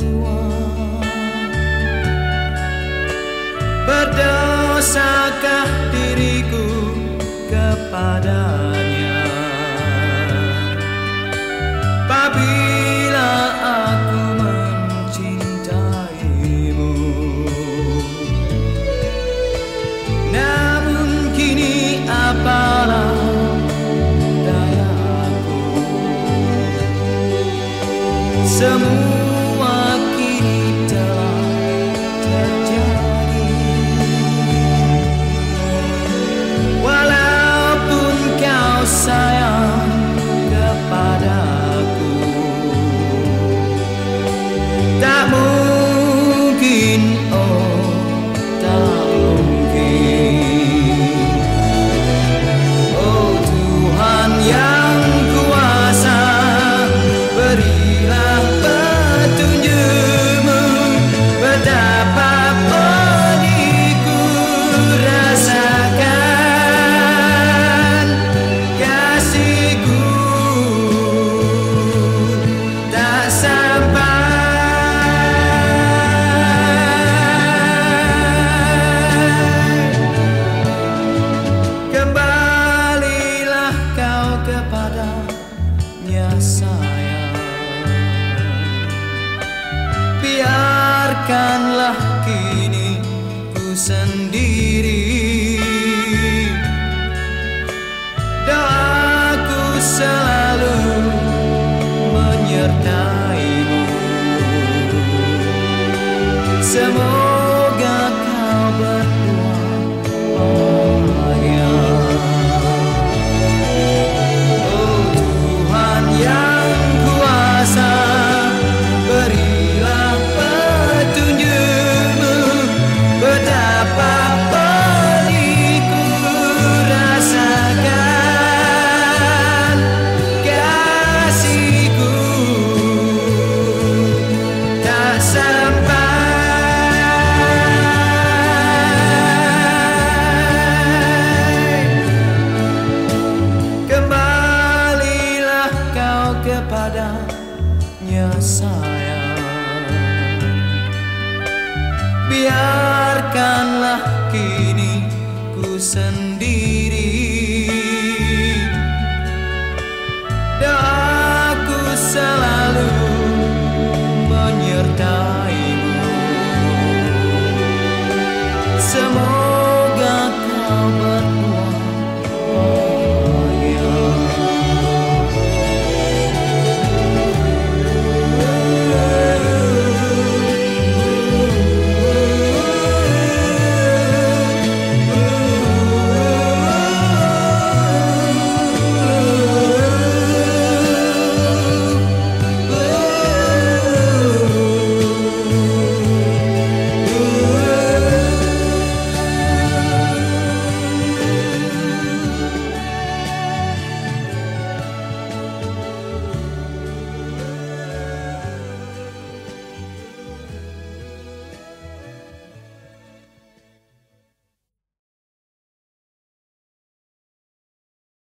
berdua. Berdosakah diriku kepadanya apabila aku mencintaimu? Namun kini apalah dayaku, semua kini telah terjadi. Walaupun kau sayang kepadaku, tak mungkin, oh tak mungkin. Oh Tuhan yang kuasa, berilah petunjuk-Mu, betapa pedihku rasakan. Kasih-Ku tak sampai. Kembalilah kau kepadanya sayang, biarkanlah kini ku sendiri. Doaku selalu menyertai-Mu, semoga kau berdua bahagia. Oh Tuhan yang kuasa, berilah petunjuk-Mu, betapa pedihku rasakan. Kasih-Ku tak sampai. Kembalilah kau kepadanya sayang, biarkanlah kini ku sendiri.